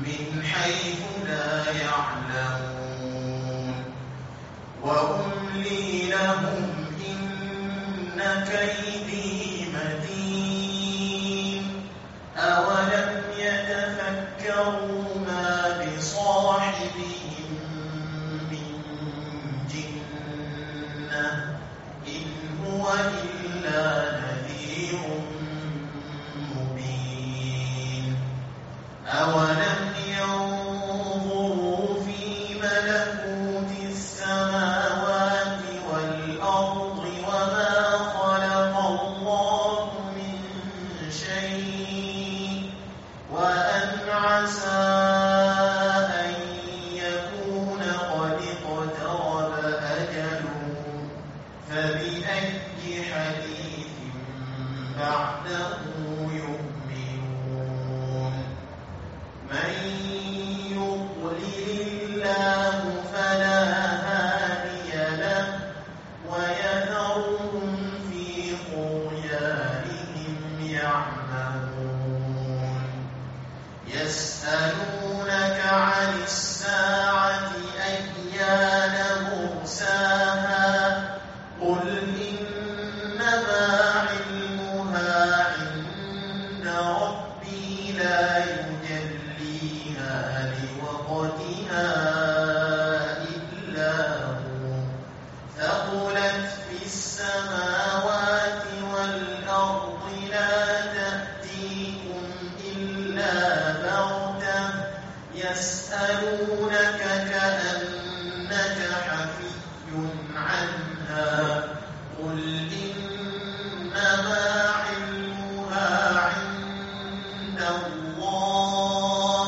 من حيث لا يعلمون وأملي لهم إن كيدي متين أولم يتفكروا ما بصاحبهم من جنة إن هو إلا نذير مبين أولم ينظروا في ملكوت السماوات والأرض وما خلق الله من شيء وأن عسى أن يكون قد اقترب أجلهم فبأي حديث بعده يؤمنون من يضلل الله فلا هادي له ويذرهم في طغيانهم يعمهون يسألونك عن الساعة أيان مرساها قل إنما علمها عند ربي لا يجليها لوقتها إلا هو ثقلت في السماوات والأرض لا تأتيكم إلا بغتة يسألونك كأنك حفي عنها قل إنما علمها عند الله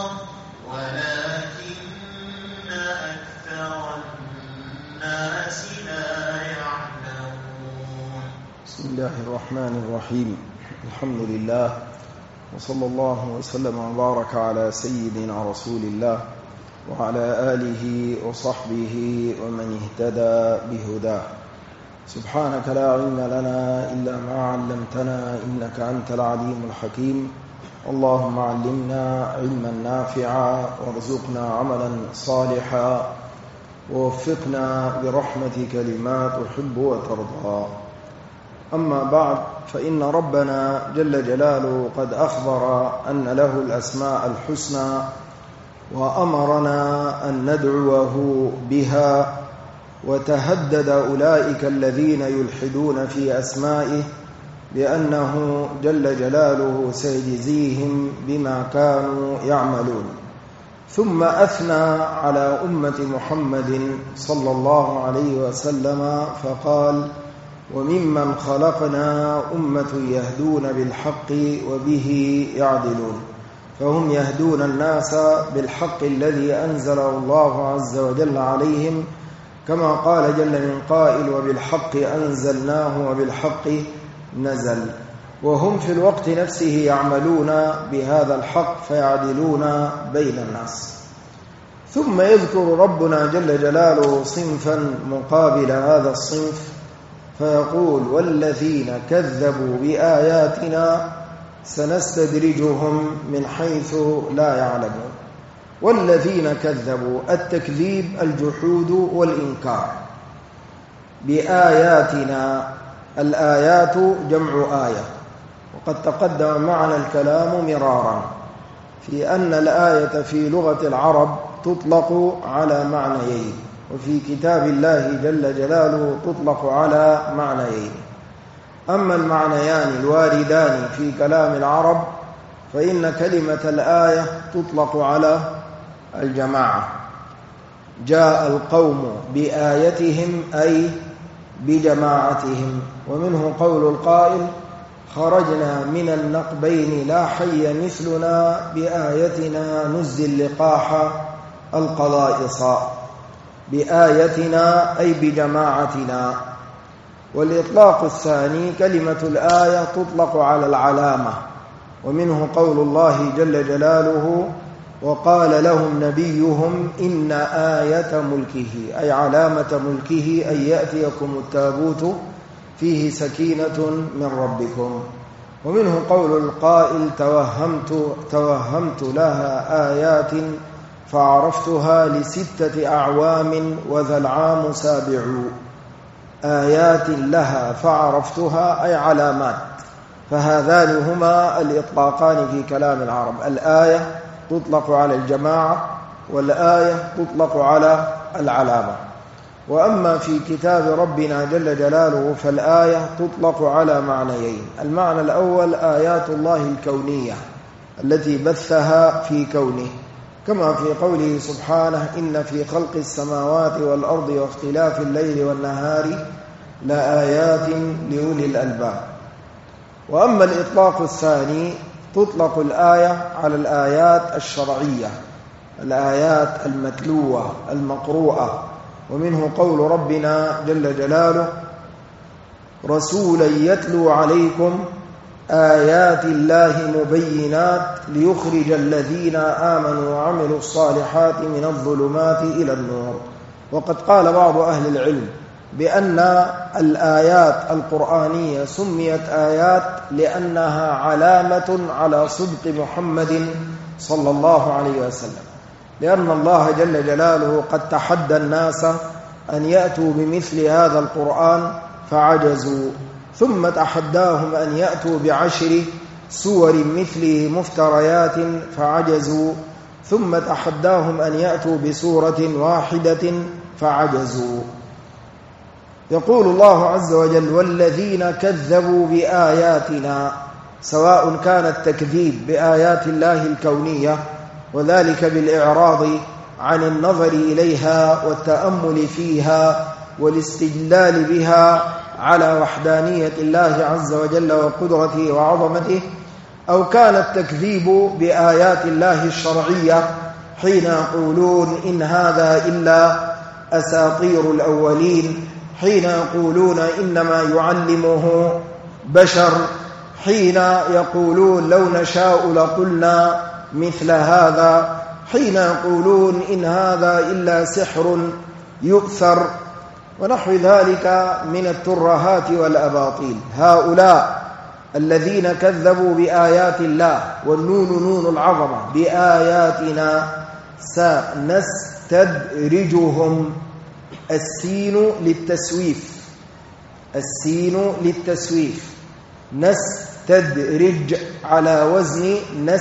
ولكن أكثر الناس لا يعلمون. بسم الله الرحمن الرحيم. الحمد لله وصلى الله وسلم وبارك على سيدنا رسول الله وعلى آله وصحبه ومن اهتدى بهداه. سبحانك لا علم لنا إلا ما علمتنا إنك أنت العليم الحكيم. اللهم علمنا علما نافعا وارزقنا عملا صالحا ووفقنا برحمتك لما تحب وترضى. أما بعد، فإن ربنا جل جلاله قد أخبر أن له الأسماء الحسنى وأمرنا أن ندعوه بها، وتهدد أولئك الذين يلحدون في أسمائه لأنه جل جلاله سيجزيهم بما كانوا يعملون. ثم أثنى على أمة محمد صلى الله عليه وسلم فقال: وممن خلقنا أمة يهدون بالحق وبه يعدلون، فهم يهدون الناس بالحق الذي أنزله الله عز وجل عليهم، كما قال جل من قائل: وبالحق أنزلناه وبالحق نزل. وهم في الوقت نفسه يعملون بهذا الحق فيعدلون بين الناس. ثم يذكر ربنا جل جلاله صنفا مقابل هذا الصنف فيقول: والذين كذبوا بآياتنا سنستدرجهم من حيث لا يعلمون. والذين كذبوا، التكذيب الجحود والإنكار بآياتنا. الآيات جمع آية، وقد تقدم معنا الكلام مرارا في أن الآية في لغة العرب تطلق على معنيين، وفي كتاب الله جل جلاله تطلق على معنيين. أما المعنيان الواردان في كلام العرب فإن كلمة الآية تطلق على الجماعة. جاء القوم بآيتهم أي بجماعتهم. ومنه قول القائل: خرجنا من النقبين لا حي مثلنا بآيتنا نزل لقاح القلائص. بآيتنا أي بجماعتنا. والإطلاق الثاني كلمة الآية تطلق على العلامة، ومنه قول الله جل جلاله: وقال لهم نبيهم إن آية ملكه، أي علامة ملكه أن يأتيكم التابوت فيه سكينة من ربكم. ومنه قول القائل توهمت لها آيات فعرفتها ل6 أعوام وذا العام سابع. آيات لها فعرفتها أي علامات، فهذان هما الإطلاقان في كلام العرب. الآية تطلق على الجماعة، والآية تطلق على العلامة. وأما في كتاب ربنا جل جلاله فالآية تطلق على معنيين: المعنى الأول آيات الله الكونية التي بثها في كونه، كما في قوله سبحانه: إن في خلق السماوات والأرض واختلاف الليل والنهار لآيات لأولي الألباب. وأما الإطلاق الثاني تطلق الآية على الآيات الشرعية، الآيات المتلوة المقروءة، ومنه قول ربنا جل جلاله: رسولا يتلو عليكم آيات الله مبينات ليخرج الذين آمنوا وعملوا الصالحات من الظلمات إلى النور. وقد قال بعض أهل العلم بأن الآيات القرآنية سميت آيات لأنها علامة على صدق محمد صلى الله عليه وسلم، لأن الله جل جلاله قد تحدى الناس أن يأتوا بمثل هذا القرآن فعجزوا، ثم تحداهم أن يأتوا ب10 سور مثله مفتريات فعجزوا، ثم تحداهم أن يأتوا بسورة واحدة فعجزوا. يقول الله عز وجل: والذين كذبوا بآياتنا، سواء كان التكذيب بآيات الله الكونية وذلك بالإعراض عن النظر إليها والتأمل فيها والاستدلال بها على وحدانية الله عز وجل وقدرته وعظمته، أو كان التكذيب بآيات الله الشرعية حين يقولون إن هذا إلا أساطير الأولين، حين يقولون إنما يعلمه بشر، حين يقولون لو نشاء لقلنا مثل هذا، حين يقولون إن هذا إلا سحر يؤثر، ونحو ذلك من الترهات والأباطيل. هؤلاء الذين كذبوا بآيات الله، والنون نون العظمة، بآياتنا سنستدرجهم، السين للتسويف، نستدرج على وزن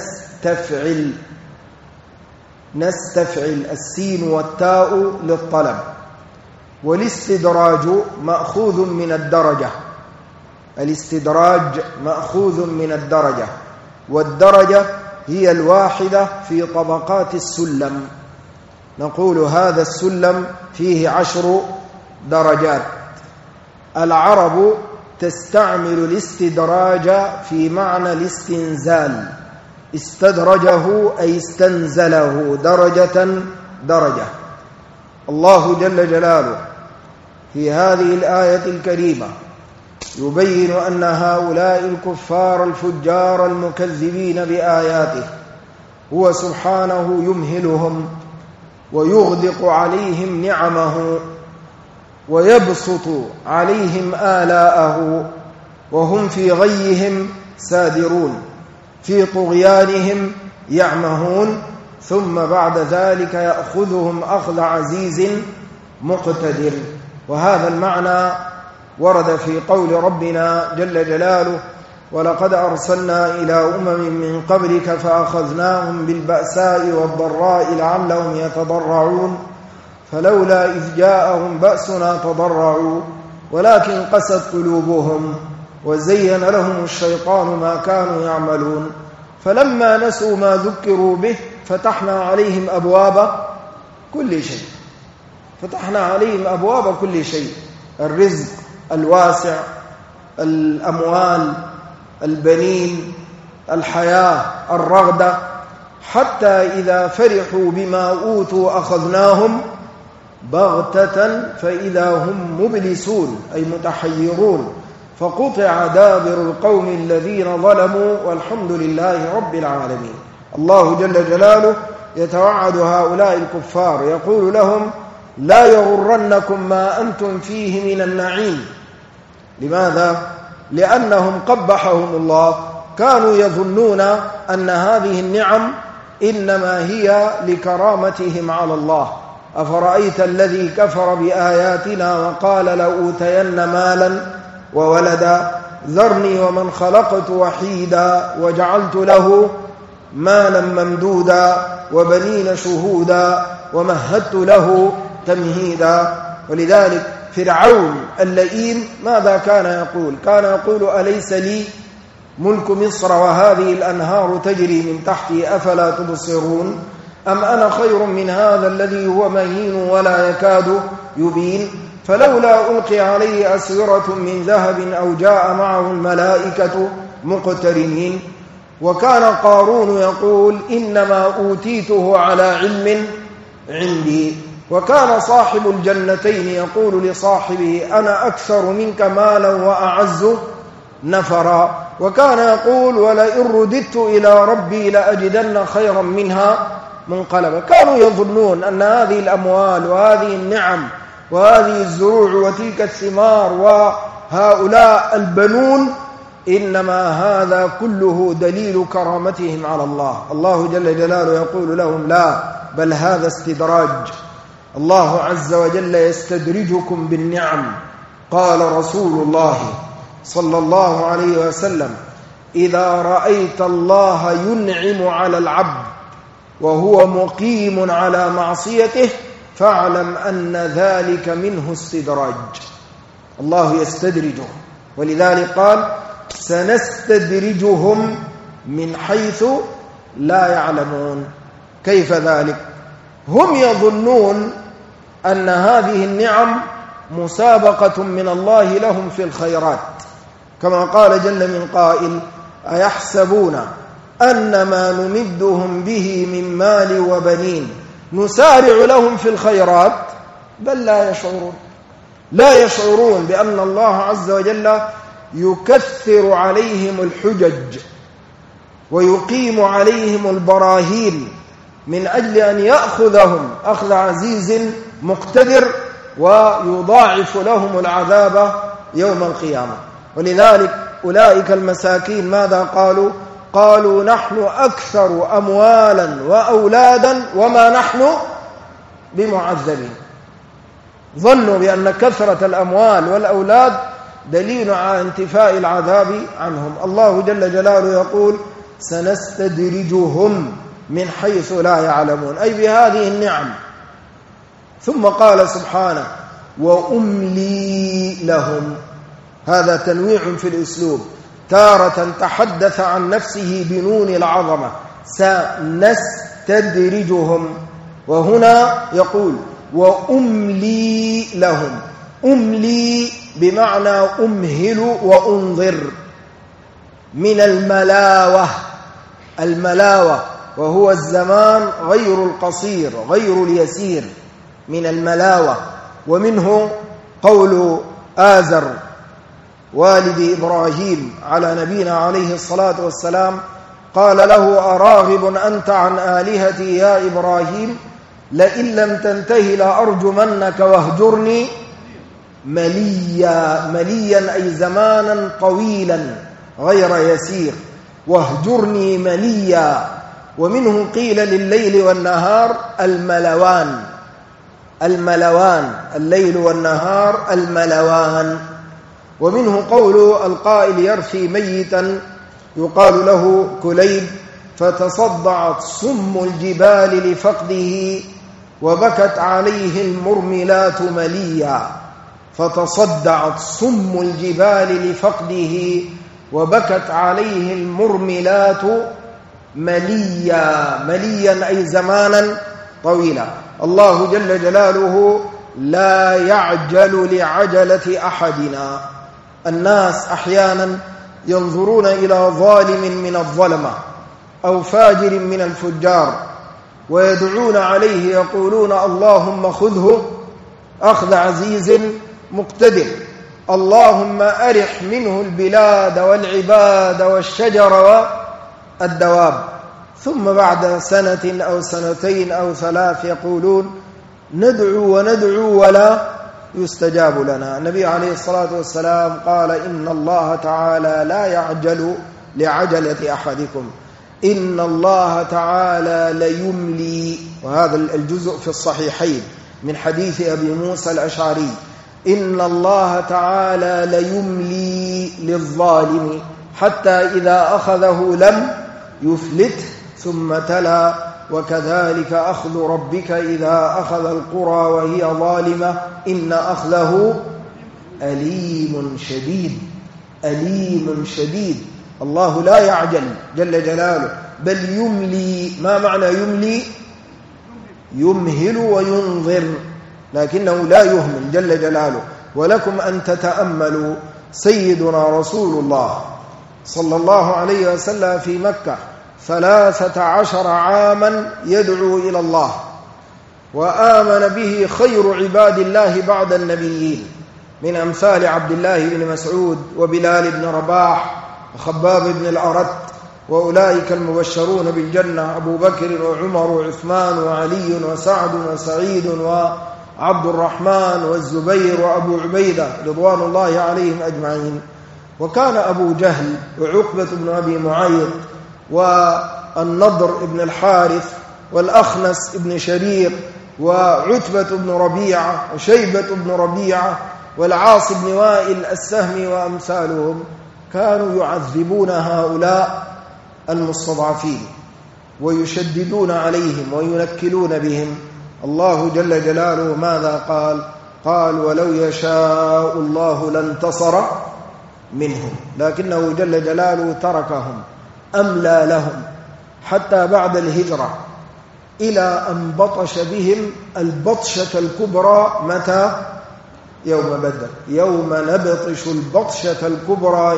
نستفعل، السين والتاء للطلب. والاستدراج مأخوذ من الدرجة، الاستدراج مأخوذ من الدرجة، والدرجة هي الواحدة في طبقات السلم. نقول هذا السلم فيه 10 درجات. العرب تستعمل الاستدراج في معنى الاستنزال، استدرجه أي استنزله درجة. الله جل جلاله في هذه الآية الكريمة يبين أن هؤلاء الكفار الفجار المكذبين بآياته هو سبحانه يمهلهم ويغدق عليهم نعمه ويبسط عليهم آلاءه، وهم في غيهم سادرون، في طغيانهم يعمهون، ثم بعد ذلك يأخذهم أخذ عزيز مقتدر. وهذا المعنى ورد في قول ربنا جل جلاله: ولقد أرسلنا إلى أمم من قبلك فأخذناهم بالبأساء والضراء لعلهم يتضرعون فلولا إذ جاءهم بأسنا تضرعوا ولكن قست قلوبهم وزين لهم الشيطان ما كانوا يعملون فلما نسوا ما ذكروا به فتحنا عليهم أبواب كل شيء، الرزق الواسع، الأموال، البنين، الحياة، الرغدة، حتى إذا فرحوا بما أوتوا أخذناهم بغتة فإذا هم مبلسون أي متحيرون فقطع دابر القوم الذين ظلموا والحمد لله رب العالمين. الله جل جلاله يتوعد هؤلاء الكفار يقول لهم: لا يغرنكم ما أنتم فيه من النعيم. لماذا؟ لأنهم قبحهم الله كانوا يظنون أن هذه النعم إنما هي لكرامتهم على الله. أفرأيت الذي كفر بآياتنا وقال لأوتين مالا وولدا ذرني ومن خلقت وحيدا وجعلت له مالا ممدودا وبنين شهودا ومهدت له تمهيدا. ولذلك فرعون اللئيم ماذا كان يقول؟ كان يقول أليس لي ملك مصر وهذه الأنهار تجري من تحتي أفلا تبصرون أم أنا خير من هذا الذي هو مهين ولا يكاد يبين فلولا ألقي عليه أسورة من ذهب أو جاء معه الملائكة مقترنين. وكان قارون يقول إنما أوتيته على علم عندي. وكان صاحب الجنتين يقول لصاحبه أنا أكثر منك مالا وأعز نفرا. وكان يقول ولئن رددت إلى ربي لأجدن خيرا منها منقلبا. كانوا يظنون أن هذه الأموال وهذه النعم وهذه الزروع وتلك الثمار وهؤلاء البنون إنما هذا كله دليل كرامتهم على الله. الله جل جلاله يقول لهم لا، بل هذا استدراج. الله عز وجل يستدرجكم بالنعم. قال رسول الله صلى الله عليه وسلم إذا رأيت الله ينعم على العبد وهو مقيم على معصيته فاعلم أن ذلك منه استدراج. الله يستدرجه، ولذلك قال سنستدرجهم من حيث لا يعلمون. كيف ذلك؟ هم يظنون أن هذه النعم مسابقة من الله لهم في الخيرات، كما قال جل من قائل أيحسبون أن ما نمدهم به من مال وبنين نسارع لهم في الخيرات بل لا يشعرون. لا يشعرون بأن الله عز وجل يكثر عليهم الحجج ويقيم عليهم البراهين من أجل أن يأخذهم أخذ عزيز مقتدر ويضاعف لهم العذاب يوم القيامة. ولذلك أولئك المساكين ماذا قالوا؟ قالوا نحن أكثر أموالا وأولادا وما نحن بمعذبين. ظنوا بأن كثرة الأموال والأولاد دليل على انتفاء العذاب عنهم. الله جل جلاله يقول سنستدرجهم من حيث لا يعلمون، أي بهذه النعم. ثم قال سبحانه وأملي لهم. هذا تنويع في الأسلوب، تارة تحدث عن نفسه بنون العظمة سنستدرجهم، وهنا يقول وأملي لهم. أملي بمعنى أمهل وأنظر من الملاوة. الملاوة وهو الزمان غير القصير غير اليسير، من الملاوة. ومنه قول آزر والد إبراهيم على نبينا عليه الصلاة والسلام قال له أراغب أنت عن آلهتي يا إبراهيم لئن لم تنتهي لأرجمنك واهجرني مليا. مليا أي زمانا طويلا غير يسير، واهجرني مليا. ومنه قيل لليل والنهار الملوان. الملوان الليل والنهار الملوان. ومنه قول القائل يرثي ميتا يقال له كليب فتصدعت صم الجبال لفقده وبكت عليه المرملات مليا. فتصدعت صم الجبال لفقده وبكت عليه المرملات مليا. مليا أي زمانا طويلا. الله جل جلاله لا يعجل لعجلة أحدنا. الناس أحيانا ينظرون إلى ظالم من الظلمة أو فاجر من الفجار ويدعون عليه يقولون اللهم خذه أخذ عزيز مقتدر، اللهم أرح منه البلاد والعباد والشجر والدواب. ثم بعد سنة أو سنتين أو ثلاث يقولون ندعو وندعو ولا يستجاب لنا. النبي عليه الصلاة والسلام قال إن الله تعالى لا يعجل لعجلة أحدكم إن الله تعالى ليملي. وهذا الجزء في الصحيحين من حديث أبي موسى الأشعري: إن الله تعالى ليملي للظالم حتى إذا أخذه لم يفلته. ثم تلا: وكذلك أخذ ربك إذا أخذ القرى وهي ظالمة إن أخذه أليم شديد. أليم شديد. الله لا يعجل جل جلاله، بل يملي. ما معنى يملي؟ يمهل وينظر، لكنه لا يهمل جل جلاله. ولكم أن تتأملوا سيدنا رسول الله صلى الله عليه وسلم في مكة 13 عاما يدعو إلى الله، وآمن به خير عباد الله بعد النبيين، من أمثال عبد الله بن مسعود وبلال بن رباح وخباب بن الأرت، وأولئك المبشرون بالجنة: أبو بكر وعمر وعثمان وعلي وسعد وسعيد وعبد الرحمن والزبير وأبو عبيدة رضوان الله عليهم أجمعين. وكان أبو جهل وعقبة بن أبي معيط والنضر بن الحارث والأخنس بن شريق وعتبة بن ربيعة وشيبة بن ربيعة والعاص بن وائل السهمي وأمثالهم كانوا يعذبون هؤلاء المستضعفين ويشددون عليهم وينكلون بهم. الله جل جلاله ماذا قال؟ قال: ولو يشاء الله لانتصر منهم، لكنه جل جلاله تركهم، أملى لهم حتى بعد الهجرة، إلى أن بطش بهم البطشة الكبرى. متى؟ يوم بدر. يوم نبطش البطشة الكبرى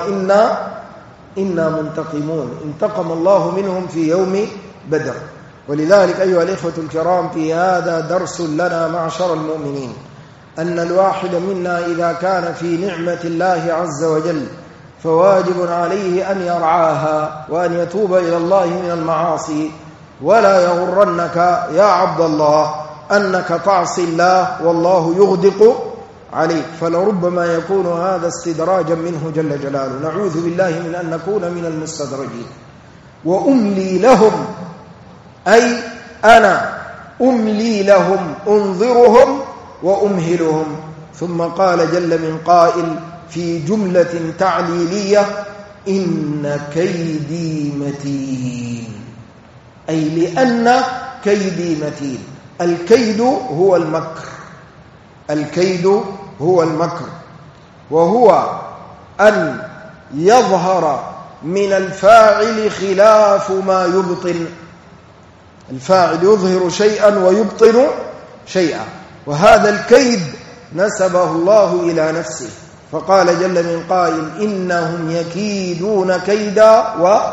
إنا منتقمون. انتقم الله منهم في يوم بدر. ولذلك أيها الإخوة الكرام، في هذا درس لنا معشر المؤمنين، أن الواحد منا إذا كان في نعمة الله عز وجل فواجب عليه أن يرعاها وأن يتوب إلى الله من المعاصي. ولا يغرنك يا عبد الله أنك تعصي الله والله يغدق عليك، فلربما يكون هذا استدراجا منه جل جلاله. نعوذ بالله من أن نكون من المستدرجين. وأملي لهم، أي أنا أملي لهم، أنظرهم وأمهلهم. ثم قال جل من قائل في جملة تعليلية: إن كيدي متين، أي لأن كيدي متين. الكيد هو المكر، الكيد هو المكر، وهو أن يظهر من الفاعل خلاف ما يبطن. الفاعل يظهر شيئا ويبطن شيئا، وهذا الكيد نسبه الله إلى نفسه، فقال جل من قائل: إنهم يكيدون كيدا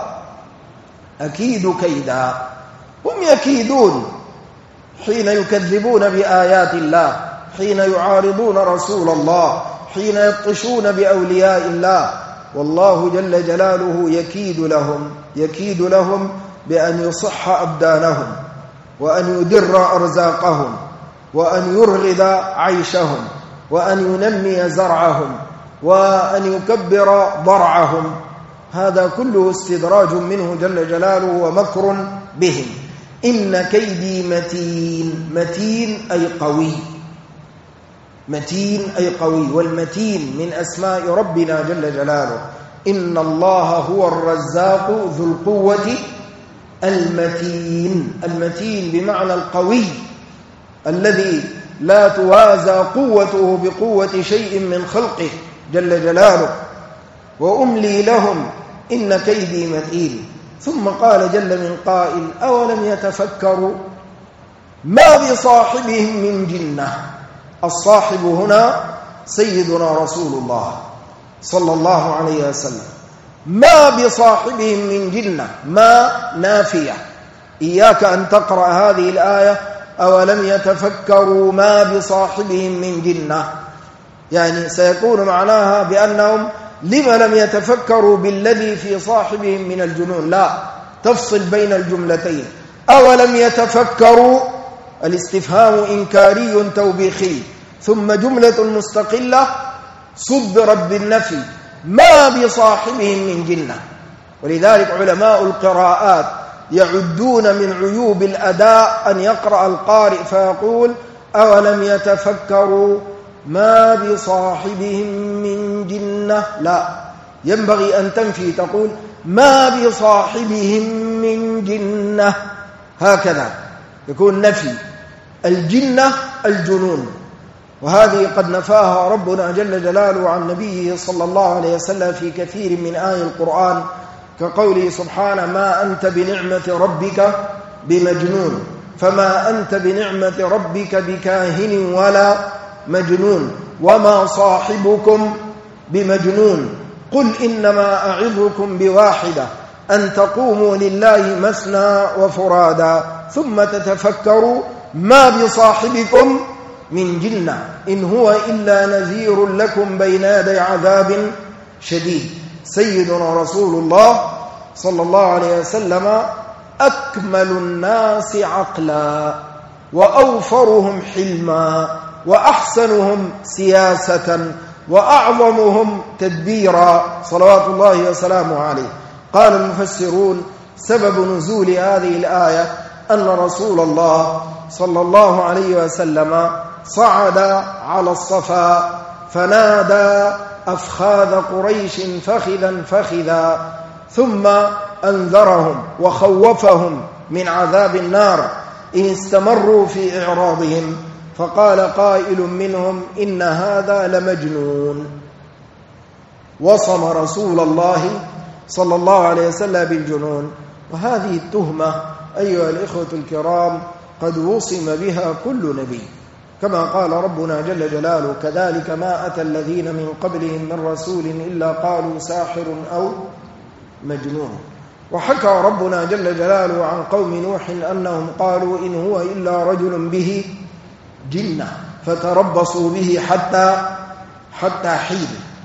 وأكيد كيدا. هم يكيدون حين يكذبون بآيات الله، حين يعارضون رسول الله، حين يبطشون بأولياء الله، والله جل جلاله يكيد لهم بأن يصح أبدانهم، وأن يدر أرزاقهم، وأن يرغد عيشهم، وأن ينمي زرعهم، وأن يكبر ضرعهم. هذا كله استدراج منه جل جلاله ومكر بهم. إن كيدي متين. متين أي قوي، متين أي قوي، والمتين من أسماء ربنا جل جلاله. إن الله هو الرزاق ذو القوة المتين. المتين بمعنى القوي الذي لا توازى قوته بقوة شيء من خلقه جل جلاله. وأملي لهم إن كيدي متين. ثم قال جل من قائل: أولم يتفكروا ما بصاحبهم من جنة. الصاحب هنا سيدنا رسول الله صلى الله عليه وسلم. ما بصاحبهم من جنة، ما نافية. إياك أن تقرأ هذه الآية أولم يتفكروا ما بصاحبهم من جنة، يعني سيكون معناها بأنهم لما لم يتفكروا بالذي في صاحبهم من الجنون. لا، تفصل بين الجملتين. أولم يتفكروا، الاستفهام إنكاري توبيخي، ثم جملة مستقلة صدرت بالنفي: ما بصاحبهم من جنة. ولذلك علماء القراءات يعدون من عيوب الأداء أن يقرأ القارئ فيقول أولم يتفكروا ما بصاحبهم من جنة، لا، ينبغي أن تنفي تقول ما بصاحبهم من جنة، هكذا يكون نفي. الجنة الجنون، وهذه قد نفاها ربنا جل جلاله عن نبيه صلى الله عليه وسلم في كثير من آي القرآن، كقوله سبحانه ما أنت بنعمة ربك بمجنون، فما أنت بنعمة ربك بكاهن ولا مجنون، وما صاحبكم بمجنون، قل إنما أعظكم بواحدة أن تقوموا لله مثنى وفرادا ثم تتفكروا ما بصاحبكم من جنة إن هو إلا نذير لكم بين يدي عذاب شديد. سيدنا رسول الله صلى الله عليه وسلم أكمل الناس عقلا وأوفرهم حلما وأحسنهم سياسة وأعظمهم تدبيرا صلوات الله وسلامه عليه. قال المفسرون سبب نزول هذه الآية أن رسول الله صلى الله عليه وسلم صعد على الصفا فنادى أفخاذ قريش فخذا فخذا، ثم أنذرهم وخوفهم من عذاب النار إن استمروا في إعراضهم، فقال قائل منهم إن هذا لمجنون، وصم رسول الله صلى الله عليه وسلم بالجنون. وهذه التهمة أيها الإخوة الكرام قد وصم بها كل نبي، كما قال ربنا جل جلاله كذلك ما أتى الذين من قبلهم من رسول إلا قالوا ساحر أو مجنون. وحكى ربنا جل جلاله عن قوم نوح أنهم قالوا إن هو إلا رجل به جنة فتربصوا به حتى حين.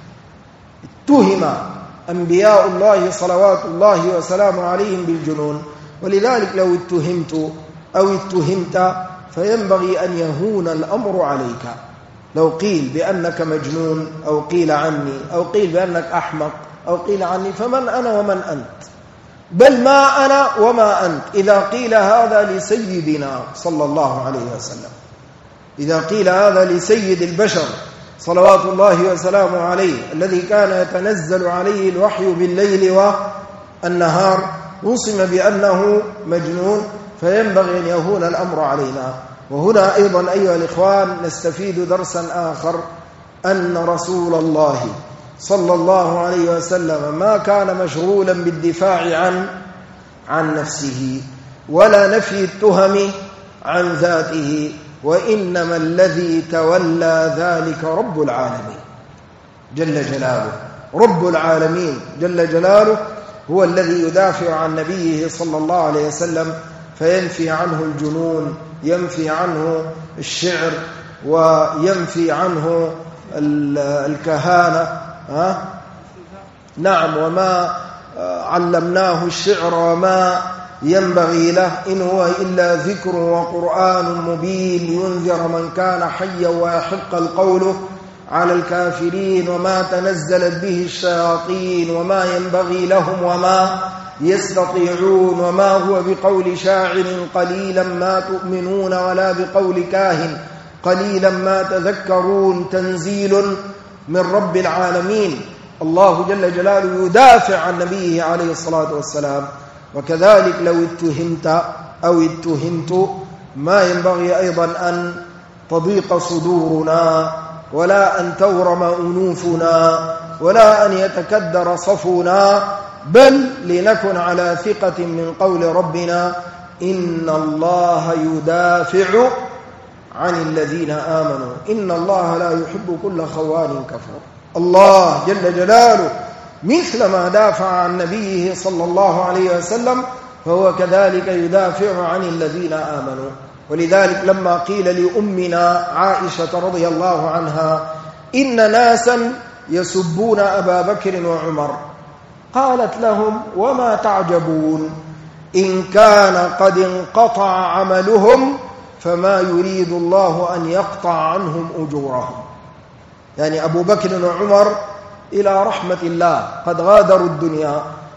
اتهم أنبياء الله صلوات الله وسلامه عليهم بالجنون، ولذلك لو اتهمت أو اتهمت فينبغي أن يهون الأمر عليك. لو قيل بأنك مجنون أو قيل عني أو قيل بأنك أحمق أو قيل عني فمن أنا ومن أنت؟ بل ما أنا وما أنت إذا قيل هذا لسيدنا صلى الله عليه وسلم، إذا قيل هذا لسيد البشر صلوات الله وسلامه عليه الذي كان يتنزل عليه الوحي بالليل والنهار وصم بأنه مجنون، فينبغي أن يهون الأمر علينا. وهنا أيضا أيها الإخوان نستفيد درسا آخر، أن رسول الله صلى الله عليه وسلم ما كان مشغولا بالدفاع عن نفسه ولا نفي التهم عن ذاته، وإنما الذي تولى ذلك رب العالمين جل جلاله. رب العالمين جل جلاله هو الذي يدافع عن نبيه صلى الله عليه وسلم، فينفي عنه الجنون، ينفي عنه الشعر، وينفي عنه الكهانة. نعم، وما علمناه الشعر وما ينبغي له، إن هو إلا ذكر وقرآن مبين لينذر من كان حيا ويحق القول على الكافرين، وما تنزلت به الشياطين وما ينبغي لهم وما يستطيعون، وما هو بقول شاعر قليلا ما تؤمنون ولا بقول كاهن قليلا ما تذكرون، تنزيل من رب العالمين. الله جل جلاله يدافع عن نبيه عليه الصلاة والسلام. وكذلك لو اتهمت أو اتهمت ما ينبغي أيضا أن تضيق صدورنا، ولا أن تورم أنوفنا، ولا أن يتكدر صفنا، بل لنكن على ثقة من قول ربنا إن الله يدافع عن الذين آمنوا إن الله لا يحب كل خوان كفور. الله جل جلاله مثل ما دافع عن نبيه صلى الله عليه وسلم فهو كذلك يدافع عن الذين آمنوا. ولذلك لما قيل لأمنا عائشة رضي الله عنها إن ناسا يسبون أبا بكر وعمر، قالت لهم وما تعجبون إن كان قد انقطع عملهم فما يريد الله أن يقطع عنهم أجورهم. يعني أبو بكر وعمر إلى رحمة الله قد غادروا الدنيا،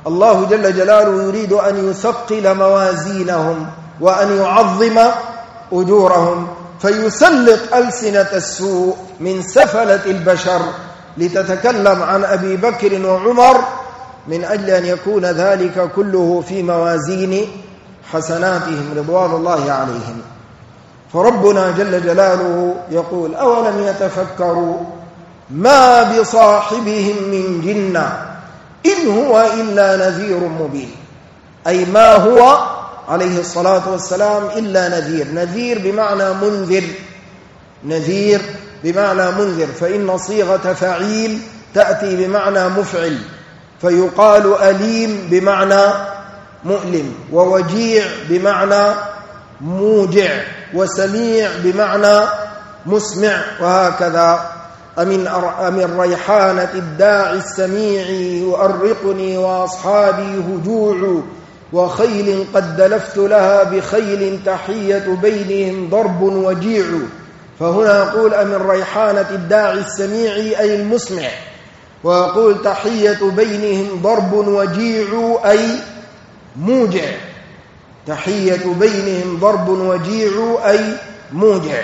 الله جل جلاله يريد أن يثقل موازينهم وأن يعظم أجورهم، فيسلط ألسنة السوء من سفلة البشر لتتكلم عن أبي بكر وعمر من أجل أن يكون ذلك كله في موازين حسناتهم رضوان الله عليهم. فربنا جل جلاله يقول: أولم يتفكروا ما بصاحبهم من جنة إن هو إلا نذير مبين. أي ما هو عليه الصلاة والسلام إلا نذير. نذير بمعنى منذر، نذير بمعنى منذر، فإن صيغة فعيل تأتي بمعنى مفعل، فيقال أليم بمعنى مؤلم، ووجيع بمعنى موجع، وسميع بمعنى مسمع، وهكذا. أمن ريحانة الداعي السميع يؤرقني وأصحابي هجوع، وخيل قد دلفت لها بخيل تحية بينهم ضرب وجيع. فهنا يقول أمن ريحانة الداعي السميع أي المسمع، ويقول تحية بينهم ضرب وجيع أي موجع. تحية بينهم ضرب وجيع أي موجع.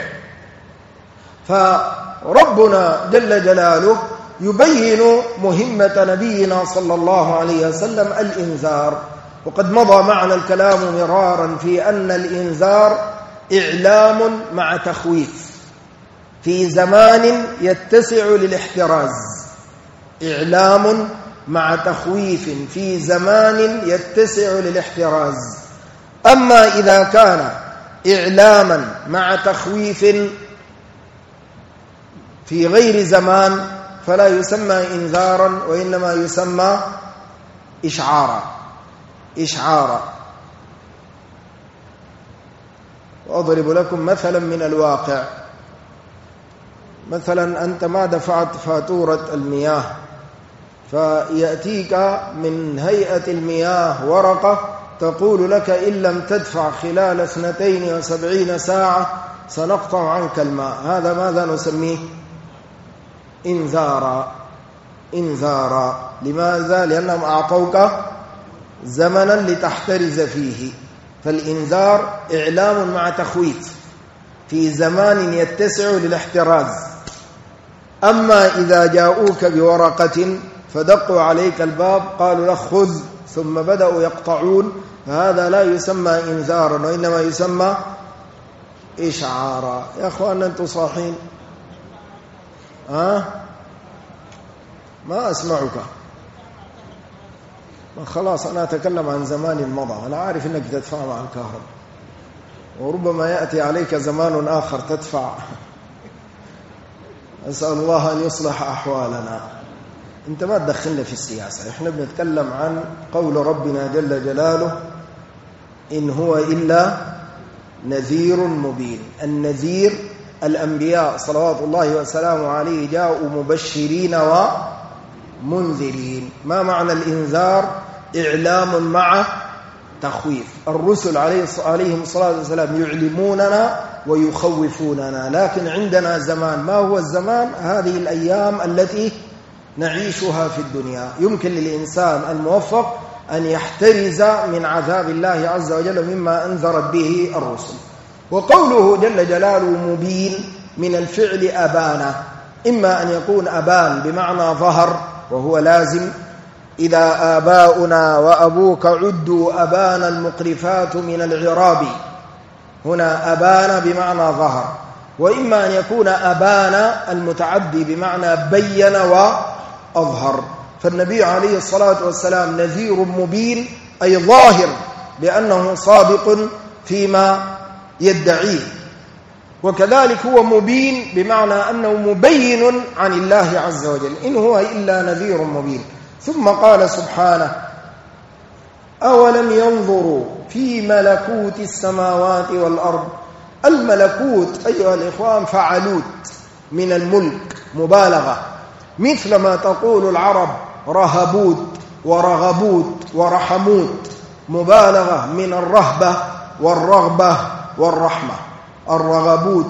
فربنا جل جلاله يبين مهمة نبينا صلى الله عليه وسلم الإنذار. وقد مضى معنا الكلام مرارا في أن الإنذار إعلام مع تخويف في زمان يتسع للاحتراز. إعلام مع تخويف في زمان يتسع للاحتراز. أما إذا كان إعلاما مع تخويف في غير زمان فلا يسمى إنذارا، وإنما يسمى إشعارا. إشعارا. وأضرب لكم مثلا من الواقع. مثلا أنت ما دفعت فاتورة المياه، فيأتيك من هيئة المياه ورقة تقول لك إن لم تدفع خلال 72 ساعة سنقطع عنك الماء. هذا ماذا نسميه؟ إنذارا. إنذارا. لماذا؟ لأنهم أعطوك زمنا لتحترز فيه. فالإنذار إعلام مع تخويف في زمان يتسع للاحتراز. أما إذا جاءوك بورقة فدقوا عليك الباب قالوا لك خذ، ثم بدأوا يقطعون، فهذا لا يسمى إنذارا، وإنما يسمى إشعارا. يا أخوانا أنتم صاحين؟ ما أسمعك. خلاص أنا أتكلم عن زمان مضى. أنا عارف أنك تدفع مع الكهرباء، وربما يأتي عليك زمان آخر تدفع. أسأل الله أن يصلح أحوالنا. أنت ما تدخلنا في السياسة، إحنا بنتكلم عن قول ربنا جل جلاله إن هو إلا نذير مبين. النذير الأنبياء صلوات الله وسلامه عليه جاءوا مبشرين ومنذرين. ما معنى الإنذار؟ إعلام مع تخويف. الرسل عليهم الصلاة والسلام يعلموننا ويخوفوننا، لكن عندنا زمان. ما هو الزمان؟ هذه الأيام التي نعيشها في الدنيا. يمكن للإنسان الموفق أن يحترز من عذاب الله عز وجل مما أنذرت به الرسل. وقوله جل جلاله مبين من الفعل أبانا، إما أن يكون أبان بمعنى ظهر وهو لازم، إذا آباؤنا وأبوك عدوا أبانا المقرفات من العراب، هنا أبانا بمعنى ظهر. وإما أن يكون أبانا المتعدي بمعنى بين وأظهر. فالنبي عليه الصلاة والسلام نذير مبين، أي ظاهر بأنه صادق فيما يدعيه، وكذلك هو مبين بمعنى أنه مبين عن الله عز وجل، إن هو إلا نذير مبين. ثم قال سبحانه أولم ينظروا في ملكوت السماوات والأرض. الملكوت أيها الإخوان فعلوت من الملك مبالغة، مثل ما تقول العرب رهبوت ورغبوت ورحموت، مبالغة من الرهبة والرغبة والرحمة. الرغبوت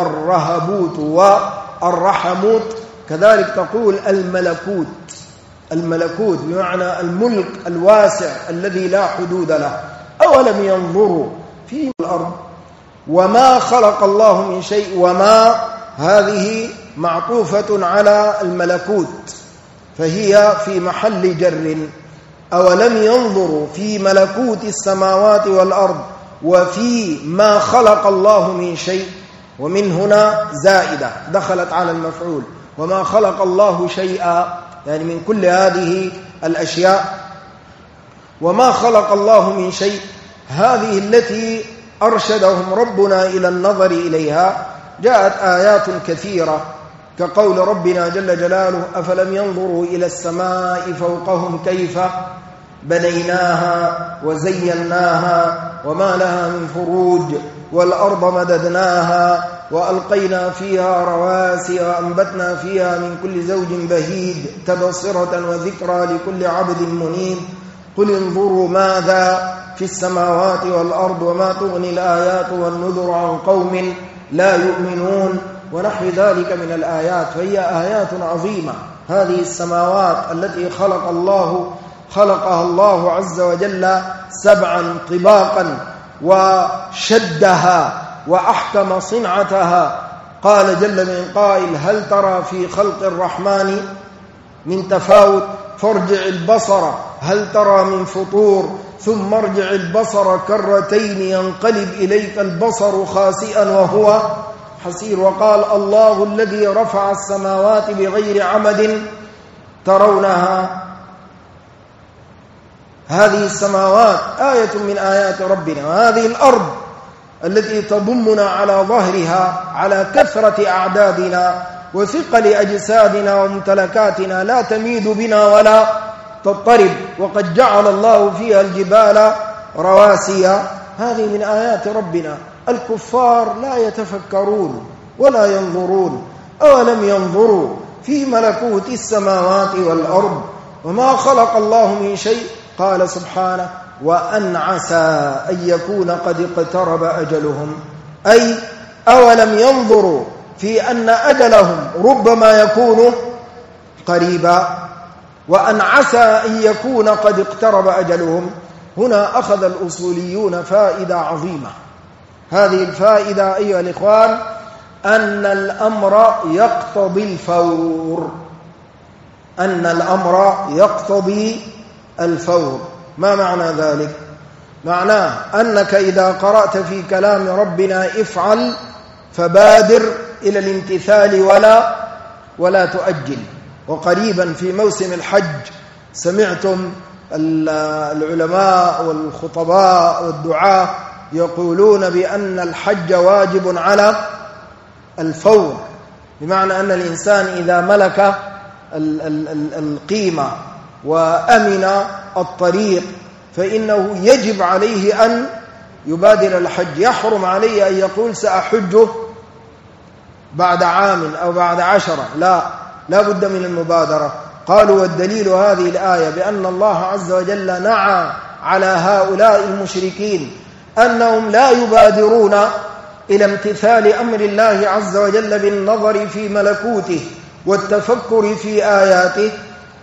والرهبوت والرحموت. كذلك تقول الملكوت. الملكوت بمعنى الملك الواسع الذي لا حدود له. أولم ينظروا في الأرض وما خلق الله من شيء، وما هذه معطوفة على الملكوت فهي في محل جر. أولم ينظروا في ملكوت السماوات والأرض وفي ما خلق الله من شيء، ومن هنا زائدة دخلت على المفعول، وما خلق الله شيئا يعني من كل هذه الأشياء. وما خلق الله من شيء هذه التي أرشدهم ربنا إلى النظر إليها. جاءت آيات كثيرة كقول ربنا جل جلاله: أفلم ينظروا إلى السماء فوقهم كيف بنيناها وزيناها وما لها من فروج، والأرض مددناها وألقينا فيها رواسي وأنبتنا فيها من كل زوج بهيج تبصرة وذكرى لكل عبد منيب. قل انظروا ماذا في السماوات والأرض وما تغني الآيات والنذر عن قوم لا يؤمنون، ونحو ذلك من الآيات. فهي آيات عظيمة. هذه السماوات التي خلقها الله عز وجل 7 طباقا وشدها وأحكم صنعتها. قال جل من قائل: هل ترى في خلق الرحمن من تفاوت؟ فارجع البصر هل ترى من فطور ثم ارجع البصر كرتين ينقلب إليك البصر خاسئا وهو حسير. وقال: الله الذي رفع السماوات بغير عمد ترونها. هذه السماوات آية من آيات ربنا، وهذه الأرض التي تضمنا على ظهرها على كثرة أعدادنا وثقل أجسادنا وممتلكاتنا لا تميد بنا ولا تضطرب، وقد جعل الله فيها الجبال رواسي. هذه من آيات ربنا. الكفار لا يتفكرون ولا ينظرون. أولم ينظروا في ملكوت السماوات والأرض وما خلق الله من شيء. قال سبحانه: وأن عسى أن يكون قد اقترب أجلهم، أي أولم ينظروا في أن أجلهم ربما يكون قريبا، وأن عسى أن يكون قد اقترب أجلهم. هنا أخذ الأصوليون فائدة عظيمة. هذه الفائدة أيها الإخوان أن الأمر يقتضي الفور. أن الأمر يقتضي الفور. ما معنى ذلك؟ معناه أنك إذا قرأت في كلام ربنا افعل فبادر إلى الامتثال ولا تؤجل. وقريبا في موسم الحج سمعتم العلماء والخطباء والدعاة يقولون بأن الحج واجب على الفور، بمعنى أن الإنسان إذا ملك القيمة وأمن الطريق فإنه يجب عليه أن يبادر الحج. يحرم عليه أن يقول سأحجه بعد عام أو بعد 10، لا بد من المبادرة. قالوا: والدليل هذه الآية بأن الله عز وجل نعى على هؤلاء المشركين أنهم لا يبادرون إلى امتثال أمر الله عز وجل بالنظر في ملكوته والتفكر في آياته،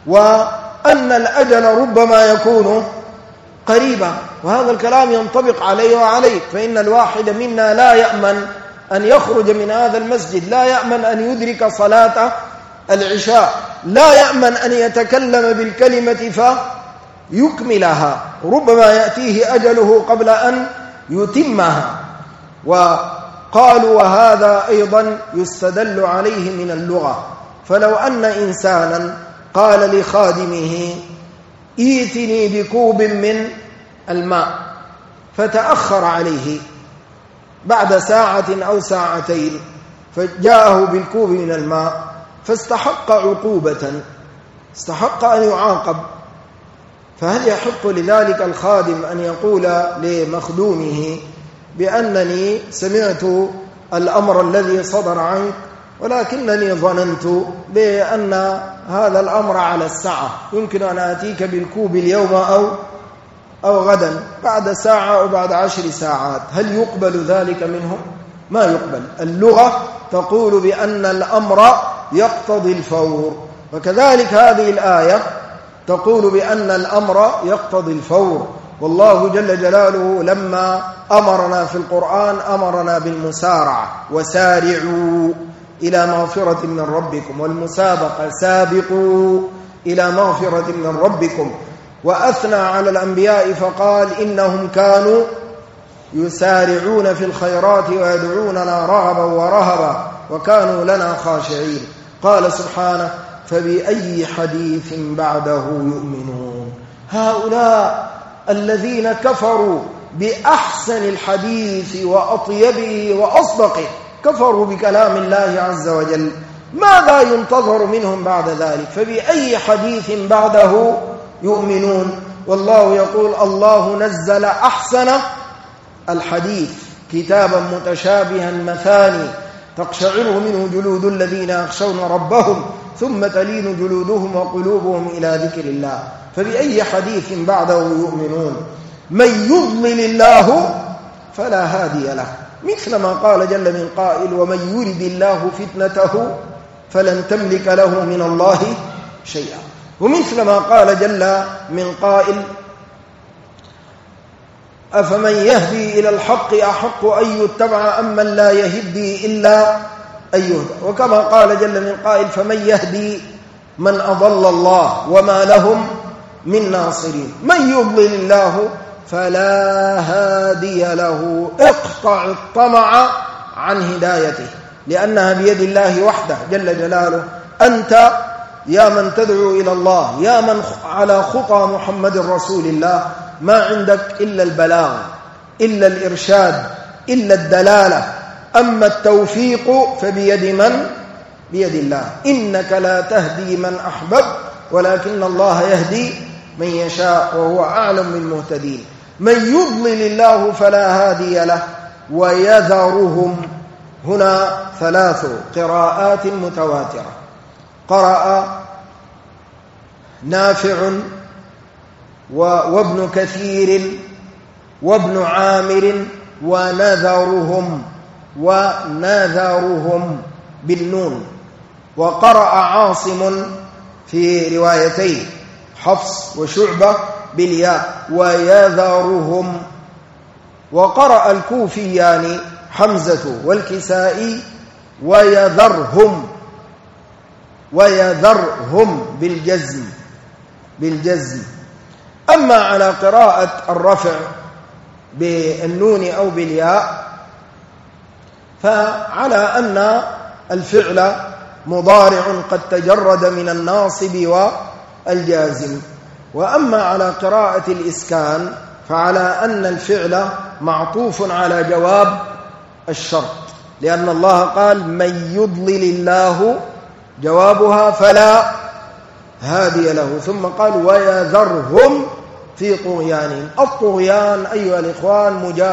وأن الأجل ربما يكون قريبا. وهذا الكلام ينطبق عليه وعليك، فإن الواحد منا لا يأمن أن يخرج من هذا المسجد، لا يأمن أن يدرك صلاة العشاء، لا يأمن أن يتكلم بالكلمة فيكملها، ربما يأتيه أجله قبل أن يتمها. وقالوا: وهذا أيضا يستدل عليه من اللغة. فلو أن إنسانا قال لخادمه: ائتني بكوب من الماء، فتأخر عليه بعد ساعة أو ساعتين فجاءه بالكوب من الماء فاستحق عقوبة، استحق أن يعاقب، فهل يحق لذلك الخادم أن يقول لمخدومه بأنني سمعت الأمر الذي صدر عنك ولكنني ظننت بأن هذا الأمر على الساعة، يمكن أن آتيك بالكوب اليوم أو غدا بعد ساعة أو بعد 10 ساعات، هل يقبل ذلك منه؟ ما يقبل. اللغة تقول بأن الأمر يقتضي الفور. وكذلك هذه الآية تقول بأن الأمر يقتضي الفور، والله جل جلاله لما أمرنا في القرآن أمرنا بالمسارعة، وسارعوا إلى مغفرة من ربكم، والمسابقة سابقوا إلى مغفرة من ربكم. وأثنى على الأنبياء فقال إنهم كانوا يسارعون في الخيرات ويدعوننا رغبا ورهبا وكانوا لنا خاشعين. قال سبحانه فبأي حديث بعده يؤمنون. هؤلاء الذين كفروا بأحسن الحديث وأطيبه وأصدقه، كفروا بكلام الله عز وجل، ماذا ينتظر منهم بعد ذلك؟ فبأي حديث بعده يؤمنون؟ والله يقول الله نزل أحسن الحديث كتابا متشابها مثاني تقشعر منه جلود الذين يخشون ربهم ثم تلين جلودهم وقلوبهم إلى ذكر الله. فبأي حديث بعده يؤمنون؟ من يضلل الله فلا هادي له، مثل ما قال جل من قائل ومن يرد الله فتنته فلن تملك له من الله شيئا. ومثل ما قال جل من قائل أفمن يهدي إلى الحق أحق أن يتبع أم من لا يهدي إلا أن يهدى. وكما قال جل من قائل فمن يهدي من أضل الله وما لهم من ناصرين. من يضلل الله فلا هادي له. اقطع الطمع عن هدايته لأنها بيد الله وحده جل جلاله. أنت يا من تدعو إلى الله، يا من على خطى محمد رسول الله، ما عندك إلا البلاغ، إلا الإرشاد، إلا الدلالة. أما التوفيق فبيد من؟ بيد الله. إنك لا تهدي من أحببت ولكن الله يهدي من يشاء وهو أعلم بالمهتدين. من يضلل الله فلا هادي له ويذرهم. هنا ثلاث قراءات متواترة، قرأ نافع وابن كثير وابن عامر ونذرهم بالنون، وقرأ عاصم في روايتين حفص وشعبة بالياء ويذرهم. وقرأ الكوفيان حمزة والكسائي ويذرهم بالجزم. أما على قراءة الرفع بالنون أو بالياء فعلى أن الفعل مضارع قد تجرد من الناصب والجازم. وأما على قراءة الإسكان فعلى أن الفعل معطوف على جواب الشرط، لأن الله قال من يضلل الله جوابها فلا هادي له، ثم قال ويذرهم في طغيانهم. الطغيان أيها الإخوان